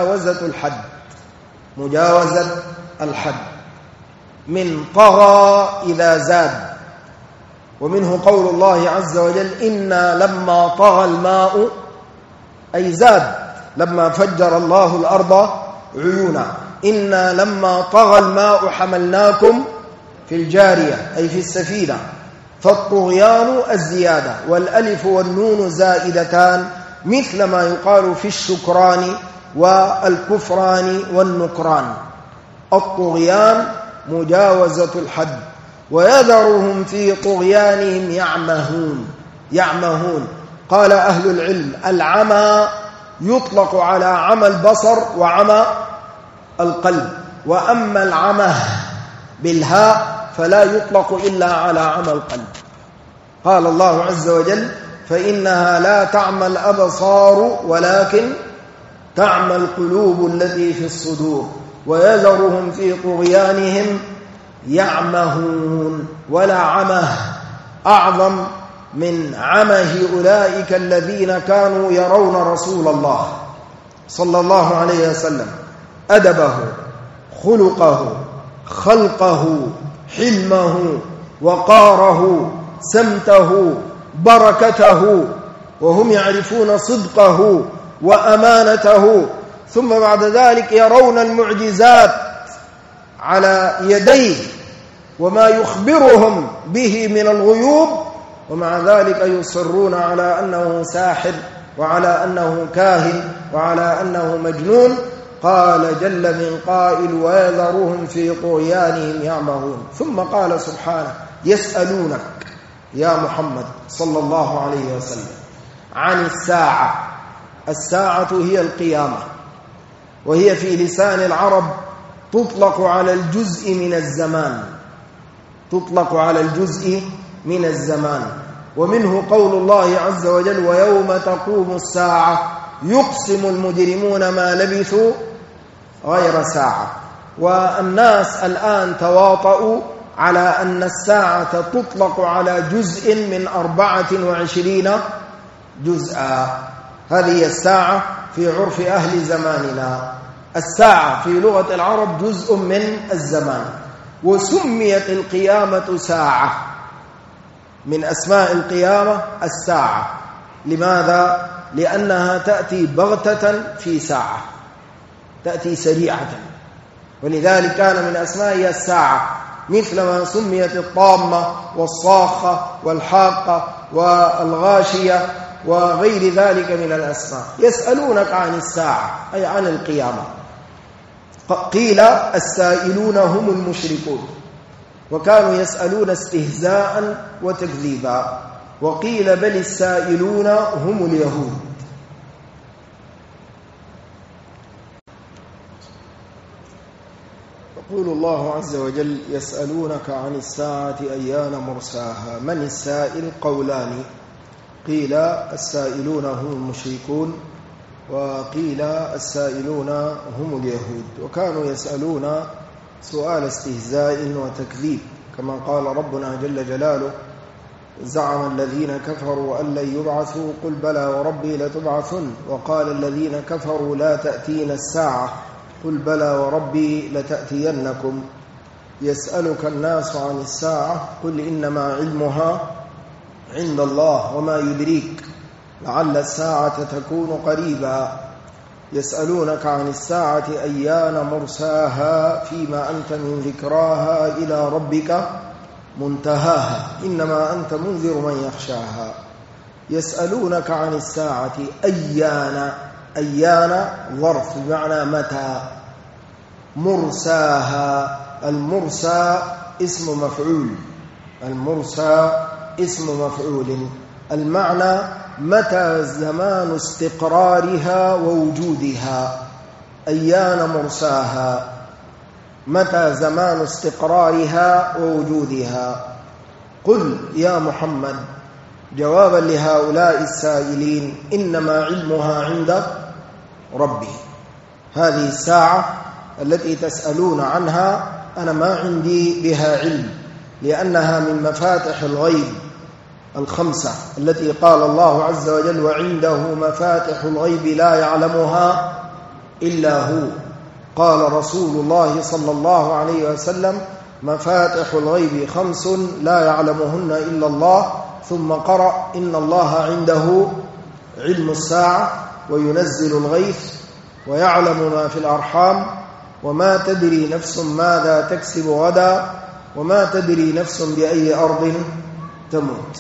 مجاوزة الحد من طغى إذا زاد. ومنه قول الله عز وجل إنا لما طغى الماء أي زاد، لما فجر الله الأرض عيونا. إنا لما طغى الماء حملناكم في الجارية أي في السفينة. فالطغيان الزيادة، والألف والنون زائدتان مثل ما يقال في الشكران والكفران والنكران. الطغيان مجاوزة الحد. ويذرهم في طغيانهم يعمهون. قال أهل العلم العمى يطلق على عمى البصر وعمى القلب، وأما العمى بالهاء فلا يطلق إلا على عمى القلب. قال الله عز وجل فإنها لا تعمى الأبصار ولكن تعمى القلوب التي في الصدور. ويذرهم في طغيانهم يعمهون. ولا عمه أعظم من عمه أولئك الذين كانوا يرون رسول الله صلى الله عليه وسلم أدبه، خلقه، خلقه، حلمه، وقاره، سمته، بركته، وهم يعرفون صدقه وأمانته. ثم بعد ذلك يرون المعجزات على يديه وما يخبرهم به من الغيوب ومع ذلك يصرون على أنه ساحر وعلى أنه كاهن وعلى أنه مجنون. قال جل من قائل ويذرهم في طغيانهم يعمهون. ثم قال سبحانه يسألونك يا محمد صلى الله عليه وسلم عن الساعة. الساعة هي القيامة، وهي في لسان العرب تطلق على الجزء من الزمان، تطلق على الجزء من الزمان. ومنه قول الله عز وجل ويوم تقوم الساعة يقسم المجرمون ما لبثوا غير ساعة. والناس الآن تواطؤوا على أن الساعة تطلق على جزء من 24 جزءا. هذه الساعة في عرف أهل زماننا. الساعة في لغة العرب جزء من الزمان. وسميت القيامة ساعة، من أسماء القيامة الساعة. لماذا؟ لأنها تأتي بغتة في ساعة، تأتي سريعة، ولذلك كان من أسمائها الساعة، مثل ما سميت الطامة والصاخة والحاقة والغاشية وغير ذلك من الأسماء. يسألونك عن الساعة أي عن القيامة. قيل السائلون هم المشركون، وكانوا يسألون استهزاء وتكذيبا. وقيل بل السائلون هم اليهود. يقول الله عز وجل يسألونك عن الساعة أيان مرساها. من السائل؟ قولان، قيل السائلون هم المشركون، وقيل السائلون هم اليهود. وكانوا يسألون سؤال استهزاء وتكذيب، كما قال ربنا جل جلاله زعم الذين كفروا أن لن يبعثوا قل بلى وربي لتبعثن. وقال الذين كفروا لا تأتينا الساعة قل بلى وربي لتأتينكم. يسألك الناس عن الساعة قل إنما علمها عند الله وما يدريك لعل الساعة تكون قريبا. يسألونك عن الساعة أيان مرساها فيما أنت من ذكراها إلى ربك منتهاها إنما أنت منذر من يخشاها. يسألونك عن الساعة أيان، أيان ظرف بمعنى متى. مرساها، المرسى اسم مفعول، المرسى اسم مفعول. المعنى متى زمان استقرارها ووجودها. أيان مرساها، متى زمان استقرارها ووجودها. قل يا محمد جوابا لهؤلاء السائلين إنما علمها عند ربي. هذه الساعة التي تسألون عنها أنا ما عندي بها علم، لأنها من مفاتح الغيب الخمسة التي قال الله عز وجل وعنده مفاتح الغيب لا يعلمها إلا هو. قال رسول الله صلى الله عليه وسلم مفاتح الغيب 5 لا يعلمهن إلا الله. ثم قرأ إن الله عنده علم الساعة وينزل الغيث ويعلم ما في الأرحام وما تدري نفس ماذا تكسب غدا وما تدري نفس بأي أرض تموت.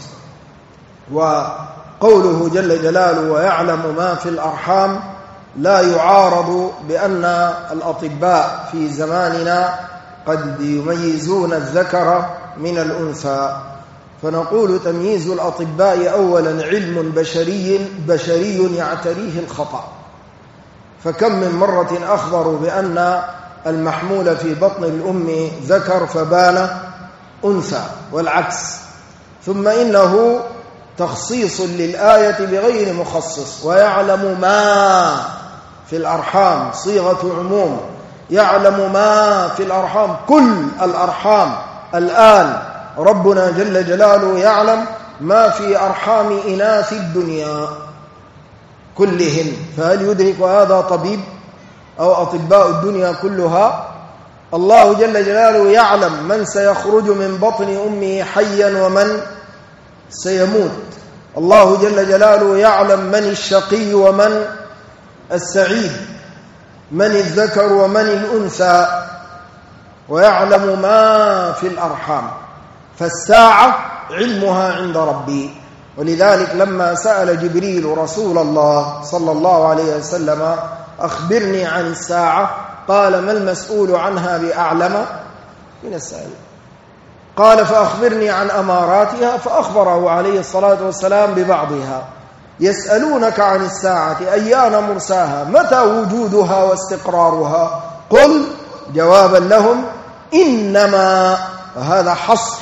وقوله جل جلاله ويعلم ما في الأرحام لا يعارض بأن الأطباء في زماننا قد يميزون الذكر من الأنثى، فنقول تمييز الأطباء أولا علم بشري يعتريه الخطأ. فكم من مرة أخبروا بأن المحمول في بطن الأم ذكر فبان أنثى والعكس، ثم إنه تخصيص للآية بغير مخصص. ويعلم ما في الأرحام صيغة عموم، يعلم ما في الأرحام كل الأرحام. الآن ربنا جل جلاله يعلم ما في أرحام إناث الدنيا كلهن، فهل يدرك هذا طبيب أو أطباء الدنيا كلها؟ الله جل جلاله يعلم من سيخرج من بطن أمه حيا ومن سيموت. الله جل جلاله يعلم من الشقي ومن السعيد، من الذكر ومن الأنثى، ويعلم ما في الأرحام. فالساعة علمها عند ربي. ولذلك لما سأل جبريل رسول الله صلى الله عليه وسلم أخبرني عن الساعة، قال ما المسؤول عنها بأعلم من السائل. قال فأخبرني عن أماراتها، فأخبره عليه الصلاة والسلام ببعضها. يسألونك عن الساعة أيان مرساها متى وجودها واستقرارها، قل جوابا لهم إنما، هذا حصر،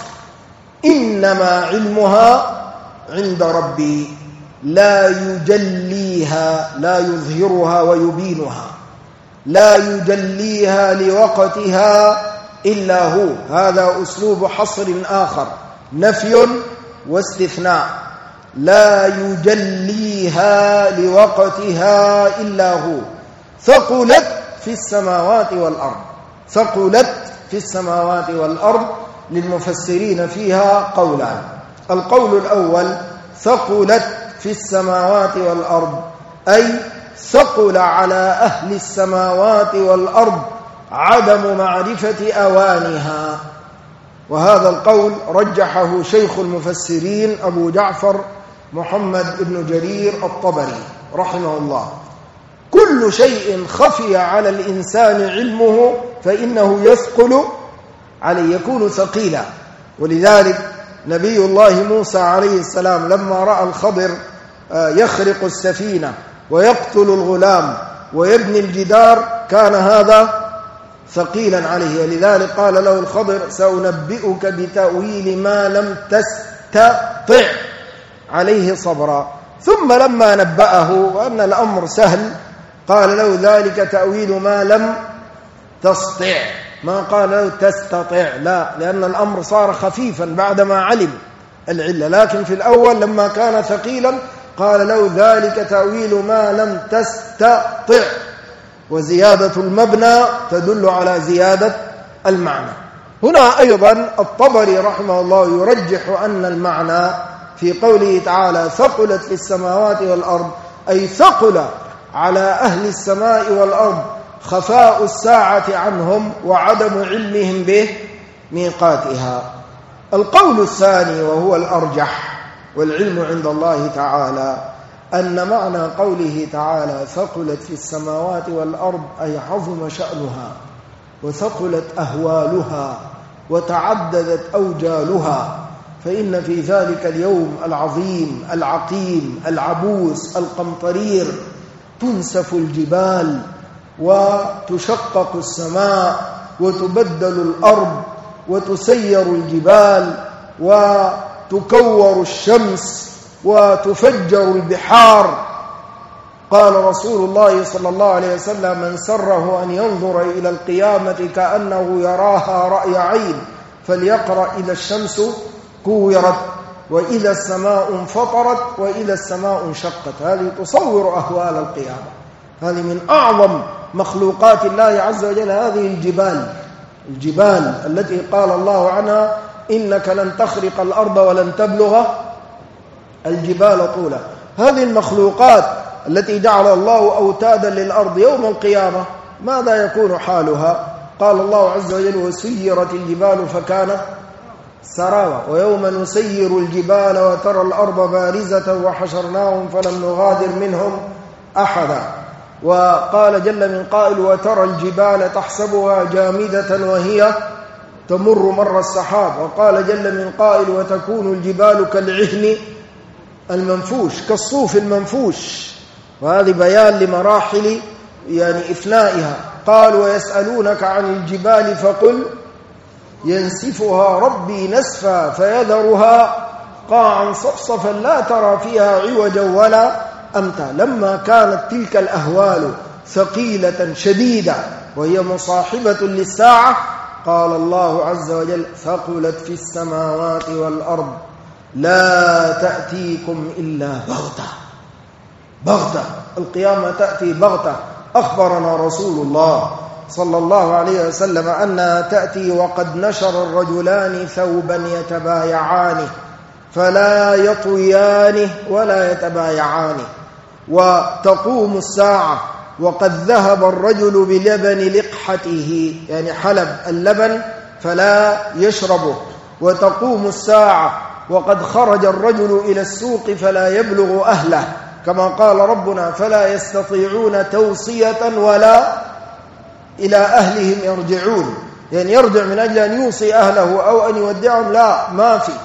إنما علمها عند ربي لا يجليها، لا يظهرها ويبينها، لا يجليها لوقتها إلا هو. هذا أسلوب حصر آخر، نفي واستثناء. لا يجليها لوقتها إلا هو. ثقلت في السماوات والأرض، ثقلت في السماوات والأرض للمفسرين فيها قولان. القول الأول ثقلت في السماوات والأرض أي ثقل على أهل السماوات والأرض عدم معرفة أوانها. وهذا القول رجحه شيخ المفسرين أبو جعفر محمد بن جرير الطبري رحمه الله. كل شيء خفي على الإنسان علمه فإنه يثقل عليه، يكون ثقيلا. ولذلك نبي الله موسى عليه السلام لما رأى الخضر يخرق السفينة ويقتل الغلام ويبني الجدار كان هذا ثقيلا عليه، ولذلك قال له الخضر سأنبئك بتأويل ما لم تستطع عليه صبرا. ثم لما نبأه وأن الأمر سهل قال له ذلك تأويل ما لم تستطع، ما قال له تستطيع، لا، لأن الأمر صار خفيفا بعدما علم العلة. لكن في الأول لما كان ثقيلا قال له ذلك تأويل ما لم تستطع. وزيادة المبنى تدل على زيادة المعنى. هنا أيضا الطبري رحمه الله يرجح أن المعنى في قوله تعالى ثقلت في السماوات والأرض أي ثقل على أهل السماء والأرض خفاء الساعة عنهم وعدم علمهم بميقاتها. القول الثاني وهو الأرجح والعلم عند الله تعالى أن معنى قوله تعالى ثقلت في السماوات والأرض أي عظم شأنها وثقلت أهوالها وتعددت أوجالها. فإن في ذلك اليوم العظيم العقيم العبوس القمطرير تنسف الجبال وتشقق السماء وتبدل الأرض وتسير الجبال وتكور الشمس وتفجر البحار. قال رسول الله صلى الله عليه وسلم من سره أن ينظر إلى القيامة كأنه يراها رأي عين فليقرأ إذا الشمس كورت وإذا السماء انفطرت وإذا السماء انشقت. هذه تصور أهوال القيامة. هذه من أعظم مخلوقات الله عز وجل، هذه الجبال التي قال الله عنها إنك لن تخرق الأرض ولن تبلغ الجبال طولا. هذه المخلوقات التي جعل الله أوتادا للأرض يوم القيامة ماذا يكون حالها؟ قال الله عز وجل وسيرت الجبال فكانت سرابا ويوم نسير الجبال وترى الأرض بارزة وحشرناهم فلم نغادر منهم أحدا. وقال جل من قائل وترى الجبال تحسبها جامدة وهي تمر مر السحاب. وقال جل من قائل وتكون الجبال كالعهن المنفوش، كالصوف المنفوش. وهذه بيان لمراحل إفنائها. قال ويسألونك عن الجبال فقل ينسفها ربي نسفا فيذرها قاعا صفصفا لا ترى فيها عوجا ولا أمتا. لما كانت تلك الأهوال ثقيلة شديدة وهي مصاحبة للساعة قال الله عز وجل ثقلت في السماوات والأرض لا تأتيكم إلا بغتة. القيامة تأتي بغتة. أخبرنا رسول الله صلى الله عليه وسلم أنها تأتي وقد نشر الرجلان ثوبا يتبايعانه فلا يطويانه ولا يتبايعانه. وتقوم الساعة وقد ذهب الرجل بلبن لقحته، يعني حلب اللبن فلا يشربه. وتقوم الساعة وقد خرج الرجل إلى السوق فلا يبلغ أهله، كما قال ربنا فلا يستطيعون توصية ولا إلى أهلهم يرجعون، يعني يرجع من أجل أن يوصي أهله أو أن يودعهم، لا، ما في.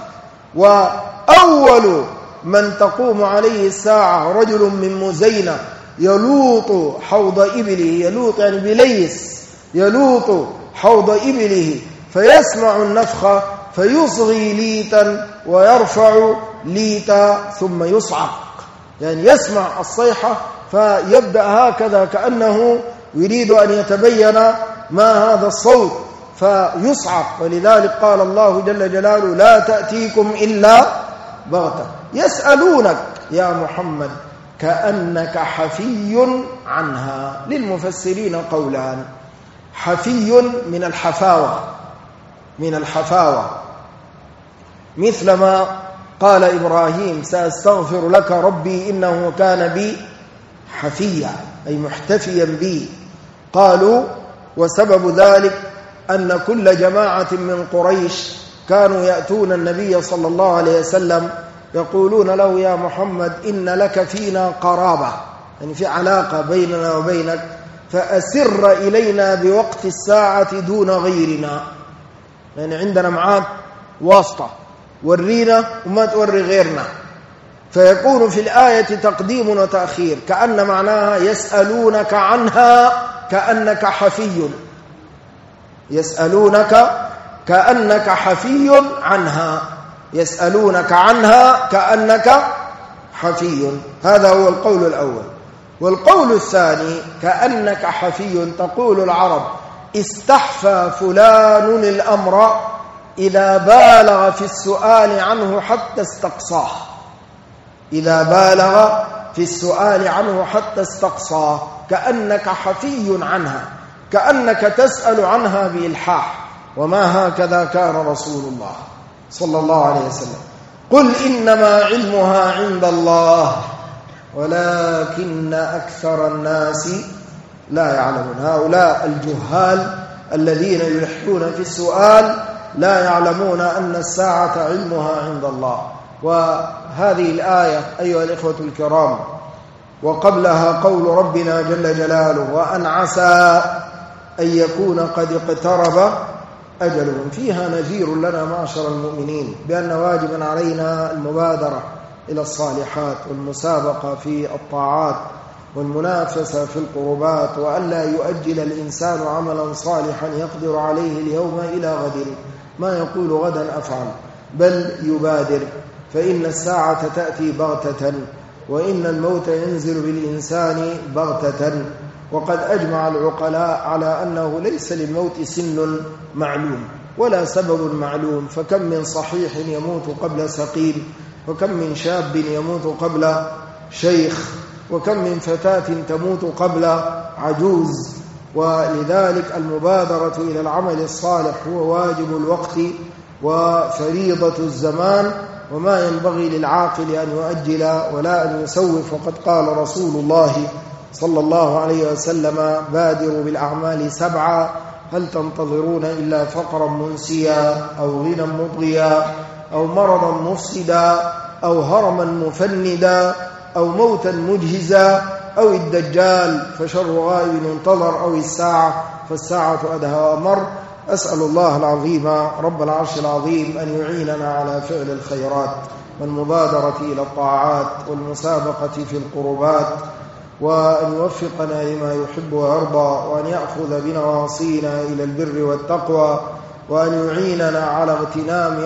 وأول من تقوم عليه الساعة رجل من مزينة يلوط حوض إبله، يلوط يعني بليس، يلوط حوض إبله فيسمع النفخ فيصغي ليتا ويرفع ليتا ثم يصعق، يعني يسمع الصيحة فيبدأ هكذا كأنه يريد أن يتبين ما هذا الصوت فيصعق. ولذلك قال الله جل جلاله لا تأتيكم إلا بغتة. يسألونك يا محمد كأنك حفي عنها. للمفسرين قولان: حفي من الحفاوة، من الحفاوة، مثل ما قال إبراهيم سأستغفر لك ربي إنه كان بي حفيا، أي محتفيا بي. قالوا وسبب ذلك أن كل جماعة من قريش كانوا يأتون النبي صلى الله عليه وسلم يقولون له يا محمد إن لك فينا قرابة، يعني في علاقة بيننا وبينك، فأسر إلينا بوقت الساعة دون غيرنا، يعني عندنا معاك واسطة، ورينا وما توري غيرنا. فيكون في الآية تقديم وتأخير، كأن معناها يسألونك عنها كأنك حفي، يسألونك كأنك حفي عنها، يسألونك عنها كأنك حفي. هذا هو القول الأول. والقول الثاني كأنك حفي، تقول العرب استحفى فلان الأمر إذا بالغ في السؤال عنه حتى استقصاه، إذا بالغ في السؤال عنه حتى استقصاه، كأنك حفي عنها، كأنك تسأل عنها بإلحاح. وما هكذا كان رسول الله صلى الله عليه وسلم. قل إنما علمها عند الله ولكن أكثر الناس لا يعلمون. هؤلاء الجهال الذين يلحون في السؤال لا يعلمون أن الساعة علمها عند الله. وهذه الآية أيها الإخوة الكرام وقبلها قول ربنا جل جلاله وأن عسى أن يكون قد اقترب أجلهم، فيها نذير لنا معشر المؤمنين بأن واجبا علينا المبادرة إلى الصالحات والمسابقة في الطاعات والمنافسة في القربات، وألا يؤجل الإنسان عملا صالحا يقدر عليه اليوم إلى غد، ما يقول غدا أفعل، بل يبادر، فإن الساعة تأتي بغتة وإن الموت ينزل بالإنسان بغتة. وقد أجمع العقلاء على أنه ليس للموت سن معلوم ولا سبب معلوم، فكم من صحيح يموت قبل سقيم، وكم من شاب يموت قبل شيخ، وكم من فتاة تموت قبل عجوز. ولذلك المبادرة إلى العمل الصالح هو واجب الوقت وفريضة الزمان، وما ينبغي للعاقل أن يؤجل ولا أن يسوف. وقد قال رسول الله صلى الله عليه وسلم بادروا بالأعمال 7، هل تنتظرون إلا فقرا منسيا أو غنى مطغيا أو مرضا مفسدا أو هرما مفندا أو موتا مجهزا أو الدجال فشر غائب انتظر أو الساعة فالساعة أدهى وأمر. أسأل الله العظيم رب العرش العظيم أن يعيننا على فعل الخيرات والمبادرة إلى الطاعات والمسابقة في القربات، وأن يوفقنا لما يحب ويرضى، وأن يأخذ بنواصينا إلى البر والتقوى، وأن يعيننا على اغتنام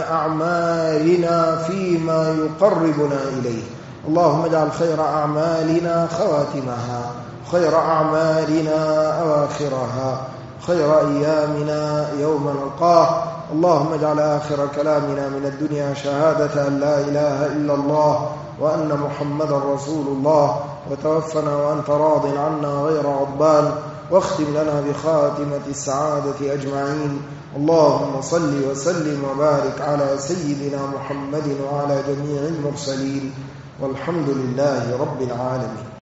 أعمالنا فيما يقربنا إليه. اللهم اجعل خير أعمالنا خواتمها، خير أعمالنا أواخرها، خير أيامنا يوم نلقاه. اللهم اجعل آخر كلامنا من الدنيا شهادة أن لا إله إلا الله وأن محمدا رسول الله، وتوفنا وأنت راض عنا غير غضبان، واختم لنا بخاتمة السعادة أجمعين. اللهم صل وسلم وبارك على سيدنا محمد وعلى جميع المرسلين، والحمد لله رب العالمين.